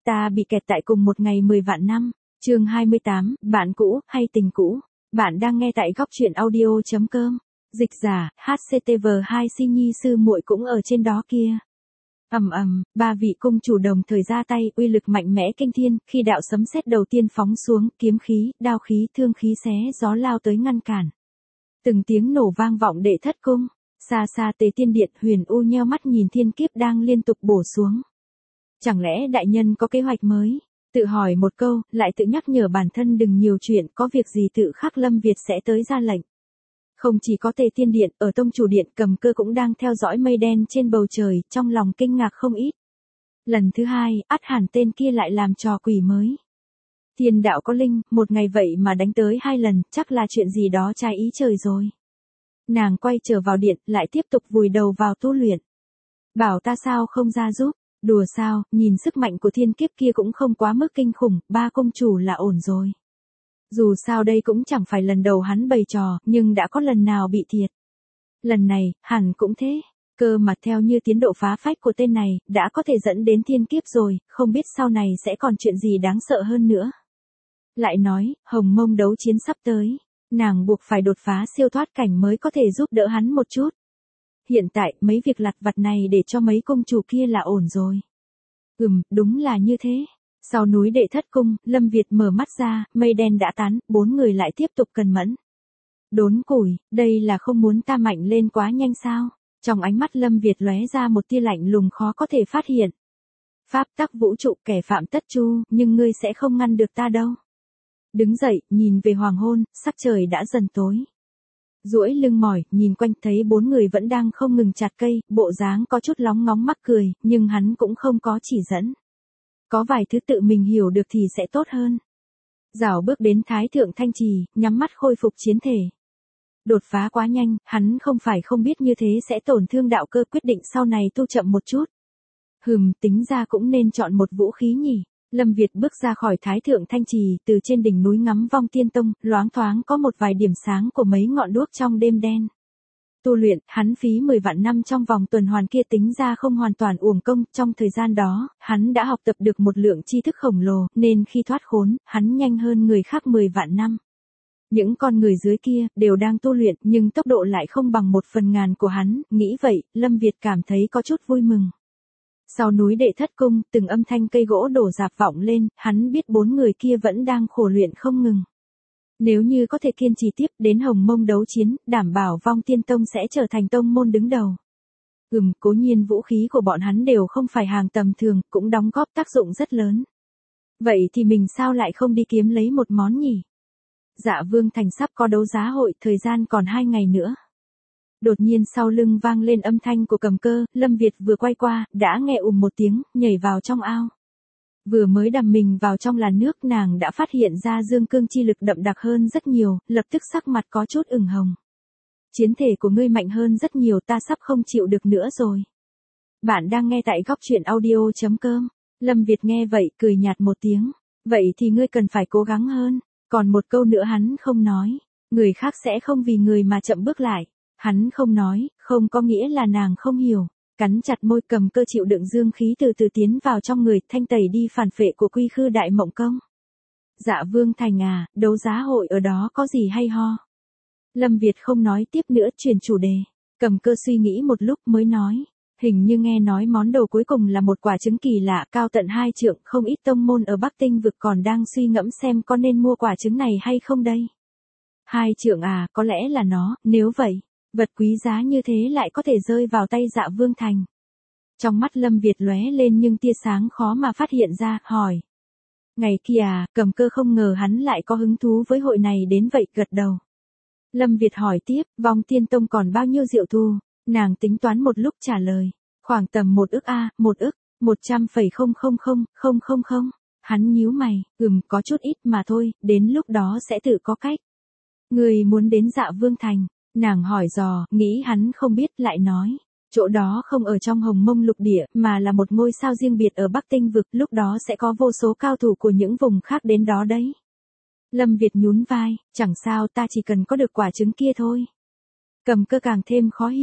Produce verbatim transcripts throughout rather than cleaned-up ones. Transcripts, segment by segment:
Ta bị kẹt tại cùng một ngày mười vạn năm. Chương hai mươi tám, bạn cũ hay tình cũ. Bạn đang nghe tại góc truyện audio chấm com. Dịch giả, hát xê tê vê hai Si Nhi sư muội cũng ở trên đó kia. Ầm ầm, ba vị cung chủ đồng thời ra tay, uy lực mạnh mẽ kinh thiên, khi đạo sấm sét đầu tiên phóng xuống, kiếm khí, đao khí, thương khí xé gió lao tới ngăn cản. Từng tiếng nổ vang vọng đệ thất cung, xa xa Tế Tiên Điện, Huyền U nheo mắt nhìn thiên kiếp đang liên tục bổ xuống. Chẳng lẽ đại nhân có kế hoạch mới? Tự hỏi một câu, lại tự nhắc nhở bản thân đừng nhiều chuyện, có việc gì tự khắc Lâm Việt sẽ tới ra lệnh. Không chỉ có Tề Tiên Điện, ở Tông Chủ Điện Cầm Cơ cũng đang theo dõi mây đen trên bầu trời, trong lòng kinh ngạc không ít. Lần thứ hai, ắt hẳn tên kia lại làm trò quỷ mới. Thiên đạo có linh, một ngày vậy mà đánh tới hai lần, chắc là chuyện gì đó trái ý trời rồi. Nàng quay trở vào điện, lại tiếp tục vùi đầu vào tu luyện. Bảo ta sao không ra giúp, đùa sao, nhìn sức mạnh của thiên kiếp kia cũng không quá mức kinh khủng, ba công chủ là ổn rồi. Dù sao đây cũng chẳng phải lần đầu hắn bày trò, nhưng đã có lần nào bị thiệt. Lần này, hẳn cũng thế. Cơ mà theo như tiến độ phá phách của tên này, đã có thể dẫn đến thiên kiếp rồi, không biết sau này sẽ còn chuyện gì đáng sợ hơn nữa. Lại nói, Hồng Mông đấu chiến sắp tới. Nàng buộc phải đột phá siêu thoát cảnh mới có thể giúp đỡ hắn một chút. Hiện tại, mấy việc lặt vặt này để cho mấy công chủ kia là ổn rồi. Ừm, đúng là như thế. Sau núi đệ thất cung, Lâm Việt mở mắt ra, mây đen đã tán, bốn người lại tiếp tục cần mẫn. Đốn củi, đây là không muốn ta mạnh lên quá nhanh sao? Trong ánh mắt Lâm Việt lóe ra một tia lạnh lùng khó có thể phát hiện. Pháp tắc vũ trụ kẻ phạm tất chu, nhưng ngươi sẽ không ngăn được ta đâu. Đứng dậy, nhìn về hoàng hôn, sắc trời đã dần tối. Duỗi lưng mỏi, nhìn quanh thấy bốn người vẫn đang không ngừng chặt cây, bộ dáng có chút lóng ngóng mắc cười, nhưng hắn cũng không có chỉ dẫn. Có vài thứ tự mình hiểu được thì sẽ tốt hơn. Dạo bước đến Thái Thượng Thanh Trì, nhắm mắt khôi phục chiến thể. Đột phá quá nhanh, hắn không phải không biết như thế sẽ tổn thương đạo cơ, quyết định sau này tu chậm một chút. Hừm, tính ra cũng nên chọn một vũ khí nhỉ. Lâm Việt bước ra khỏi Thái Thượng Thanh Trì, từ trên đỉnh núi ngắm Vong Tiên Tông, loáng thoáng có một vài điểm sáng của mấy ngọn đuốc trong đêm đen. Tu luyện, hắn phí mười vạn năm trong vòng tuần hoàn kia tính ra không hoàn toàn uổng công, trong thời gian đó, hắn đã học tập được một lượng tri thức khổng lồ, nên khi thoát khốn, hắn nhanh hơn người khác mười vạn năm. Những con người dưới kia, đều đang tu luyện, nhưng tốc độ lại không bằng một phần ngàn của hắn, nghĩ vậy, Lâm Việt cảm thấy có chút vui mừng. Sau núi đệ thất cung, từng âm thanh cây gỗ đổ rạp vọng lên, hắn biết bốn người kia vẫn đang khổ luyện không ngừng. Nếu như có thể kiên trì tiếp đến Hồng Mông đấu chiến, đảm bảo Vong Tiên Tông sẽ trở thành tông môn đứng đầu. Ừm, cố nhiên vũ khí của bọn hắn đều không phải hàng tầm thường, cũng đóng góp tác dụng rất lớn. Vậy thì mình sao lại không đi kiếm lấy một món nhỉ? Dạ Vương Thành sắp có đấu giá hội, thời gian còn hai ngày nữa. Đột nhiên sau lưng vang lên âm thanh của Cầm Cơ, Lâm Việt vừa quay qua, đã nghe ùm một tiếng, nhảy vào trong ao. Vừa mới đầm mình vào trong làn nước, nàng đã phát hiện ra dương cương chi lực đậm đặc hơn rất nhiều, lập tức sắc mặt có chút ửng hồng. Chiến thể của ngươi mạnh hơn rất nhiều, ta sắp không chịu được nữa rồi. Bạn đang nghe tại góc truyện audio chấm com. Lâm Việt nghe vậy, cười nhạt một tiếng. Vậy thì ngươi cần phải cố gắng hơn. Còn một câu nữa hắn không nói. Người khác sẽ không vì người mà chậm bước lại. Hắn không nói, không có nghĩa là nàng không hiểu. Cắn chặt môi, Cầm Cơ chịu đựng dương khí từ từ tiến vào trong người, thanh tẩy đi phản phệ của Quy Khư Đại Mộng Công. Dạ Vương Thành à, đấu giá hội ở đó có gì hay ho? Lâm Việt không nói tiếp nữa, chuyển chủ đề. Cầm Cơ suy nghĩ một lúc mới nói. Hình như nghe nói món đồ cuối cùng là một quả trứng kỳ lạ, cao tận hai trượng, không ít tông môn ở Bắc Tinh vực còn đang suy ngẫm xem có nên mua quả trứng này hay không đây. Hai trượng à, có lẽ là nó, nếu vậy. Vật quý giá như thế lại có thể rơi vào tay Dạ Vương Thành. Trong mắt Lâm Việt lóe lên nhưng tia sáng khó mà phát hiện ra, hỏi. Ngày kia à, Cầm Cơ không ngờ hắn lại có hứng thú với hội này đến vậy, gật đầu. Lâm Việt hỏi tiếp, Vong Tiên Tông còn bao nhiêu diệu thu? Nàng tính toán một lúc trả lời. Khoảng tầm một ức a, một ức, một trăm phẩy không không không, không không không. Hắn nhíu mày, ừm, có chút ít mà thôi, đến lúc đó sẽ tự có cách. Người muốn đến Dạ Vương Thành. Nàng hỏi dò, nghĩ hắn không biết, lại nói. Chỗ đó không ở trong Hồng Mông lục địa, mà là một ngôi sao riêng biệt ở Bắc Tinh vực, lúc đó sẽ có vô số cao thủ của những vùng khác đến đó đấy. Lâm Việt nhún vai, chẳng sao, ta chỉ cần có được quả trứng kia thôi. Cầm Cơ càng thêm khó hiểu.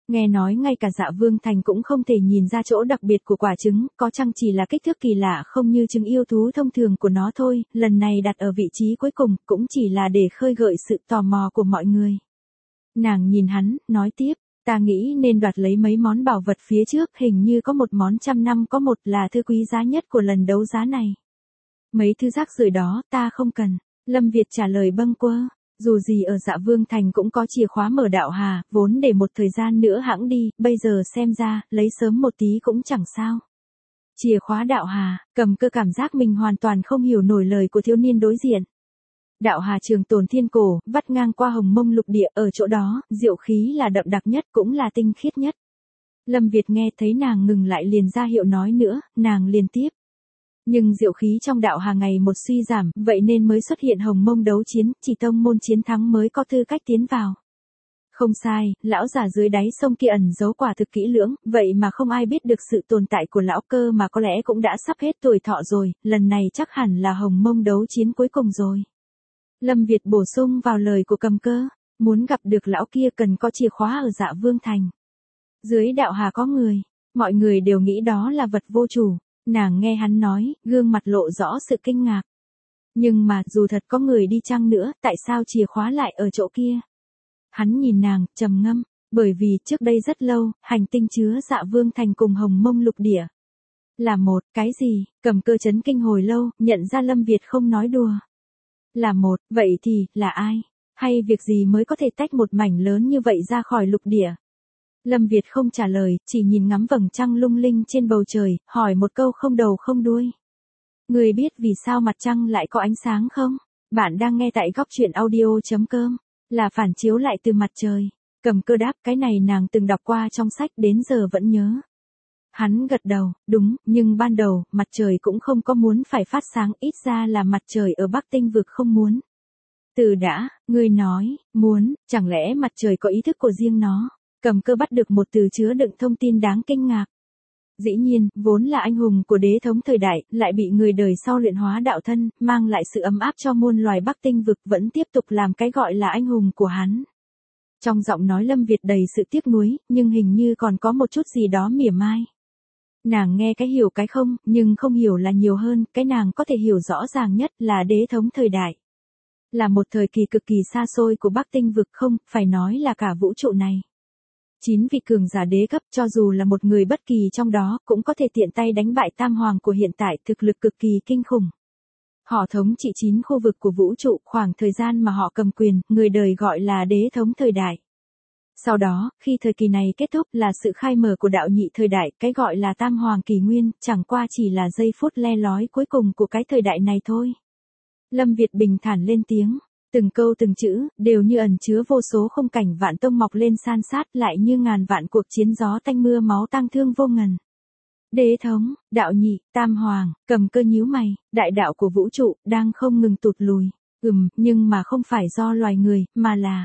Nghe nói ngay cả Dạ Vương Thành cũng không thể nhìn ra chỗ đặc biệt của quả trứng, có chăng chỉ là kích thước kỳ lạ không như trứng yêu thú thông thường của nó thôi, lần này đặt ở vị trí cuối cùng cũng chỉ là để khơi gợi sự tò mò của mọi người. Nàng nhìn hắn, nói tiếp, ta nghĩ nên đoạt lấy mấy món bảo vật phía trước, hình như có một món trăm năm có một là thư quý giá nhất của lần đấu giá này. Mấy thứ rác rưởi đó, ta không cần. Lâm Việt trả lời bâng quơ. Dù gì ở Dạ Vương Thành cũng có chìa khóa mở đạo hà, vốn để một thời gian nữa hãng đi, bây giờ xem ra, lấy sớm một tí cũng chẳng sao. Chìa khóa đạo hà, Cầm Cơ cảm giác mình hoàn toàn không hiểu nổi lời của thiếu niên đối diện. Đạo hà trường tồn thiên cổ, vắt ngang qua hồng mông lục địa, ở chỗ đó, diệu khí là đậm đặc nhất cũng là tinh khiết nhất. Lâm Việt nghe thấy nàng ngừng lại liền ra hiệu nói nữa, nàng liền tiếp. Nhưng diệu khí trong đạo hà ngày một suy giảm, vậy nên mới xuất hiện hồng mông đấu chiến, chỉ tông môn chiến thắng mới có tư cách tiến vào. Không sai, lão già dưới đáy sông kia ẩn giấu quả thực kỹ lưỡng, vậy mà không ai biết được sự tồn tại của lão cơ mà có lẽ cũng đã sắp hết tuổi thọ rồi, lần này chắc hẳn là hồng mông đấu chiến cuối cùng rồi. Lâm Việt bổ sung vào lời của Cầm Cơ, muốn gặp được lão kia cần có chìa khóa ở Dạ Vương Thành. Dưới đạo hà có người, mọi người đều nghĩ đó là vật vô chủ. Nàng nghe hắn nói, gương mặt lộ rõ sự kinh ngạc. Nhưng mà, dù thật có người đi chăng nữa, tại sao chìa khóa lại ở chỗ kia? Hắn nhìn nàng, trầm ngâm, bởi vì trước đây rất lâu, hành tinh chứa Dạ Vương Thành cùng hồng mông lục địa. Là một, cái gì? Cầm Cơ chấn kinh hồi lâu, nhận ra Lâm Việt không nói đùa. Là một, vậy thì, là ai? Hay việc gì mới có thể tách một mảnh lớn như vậy ra khỏi lục địa? Lâm Việt không trả lời, chỉ nhìn ngắm vầng trăng lung linh trên bầu trời, hỏi một câu không đầu không đuôi. Người biết vì sao mặt trăng lại có ánh sáng không? Bạn đang nghe tại góc truyện audio chấm com, là phản chiếu lại từ mặt trời. Cầm Cơ đáp, cái này nàng từng đọc qua trong sách đến giờ vẫn nhớ. Hắn gật đầu, đúng, nhưng ban đầu, mặt trời cũng không có muốn phải phát sáng, ít ra là mặt trời ở Bắc Tinh vực không muốn. Từ đã, ngươi nói, muốn, chẳng lẽ mặt trời có ý thức của riêng nó? Cầm Cơ bắt được một từ chứa đựng thông tin đáng kinh ngạc. Dĩ nhiên, vốn là anh hùng của đế thống thời đại, lại bị người đời sau luyện hóa đạo thân, mang lại sự ấm áp cho muôn loài Bắc Tinh vực, vẫn tiếp tục làm cái gọi là anh hùng của hắn. Trong giọng nói Lâm Việt đầy sự tiếc nuối, nhưng hình như còn có một chút gì đó mỉa mai. Nàng nghe cái hiểu cái không, nhưng không hiểu là nhiều hơn, cái nàng có thể hiểu rõ ràng nhất là đế thống thời đại. Là một thời kỳ cực kỳ xa xôi của Bắc Tinh vực, không, phải nói là cả vũ trụ này. Chín vị cường giả đế cấp, cho dù là một người bất kỳ trong đó, cũng có thể tiện tay đánh bại tam hoàng của hiện tại, thực lực cực kỳ kinh khủng. Họ thống trị chín khu vực của vũ trụ, khoảng thời gian mà họ cầm quyền, người đời gọi là đế thống thời đại. Sau đó, khi thời kỳ này kết thúc là sự khai mở của đạo nhị thời đại, cái gọi là tam hoàng kỷ nguyên, chẳng qua chỉ là giây phút le lói cuối cùng của cái thời đại này thôi. Lâm Việt bình thản lên tiếng. Từng câu từng chữ, đều như ẩn chứa vô số khung cảnh vạn tông mọc lên san sát, lại như ngàn vạn cuộc chiến gió tanh mưa máu tang thương vô ngần. Đế thống, đạo nhị, tam hoàng, Cầm Cơ nhíu mày, đại đạo của vũ trụ, đang không ngừng tụt lùi. Ừm, nhưng mà không phải do loài người, mà là...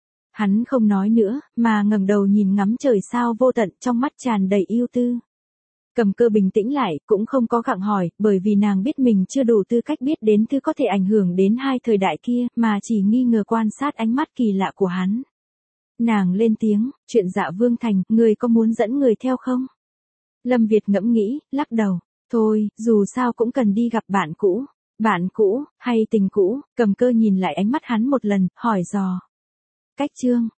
Hắn không nói nữa, mà ngẩng đầu nhìn ngắm trời sao vô tận, trong mắt tràn đầy yêu tư. Cầm Cơ bình tĩnh lại, cũng không có gặng hỏi, bởi vì nàng biết mình chưa đủ tư cách biết đến thứ có thể ảnh hưởng đến hai thời đại kia, mà chỉ nghi ngờ quan sát ánh mắt kỳ lạ của hắn. Nàng lên tiếng, chuyện Dạ Vương Thành, người có muốn dẫn người theo không? Lâm Việt ngẫm nghĩ, lắc đầu, thôi, dù sao cũng cần đi gặp bạn cũ. Bạn cũ, hay tình cũ? Cầm Cơ nhìn lại ánh mắt hắn một lần, hỏi dò. Cách chương.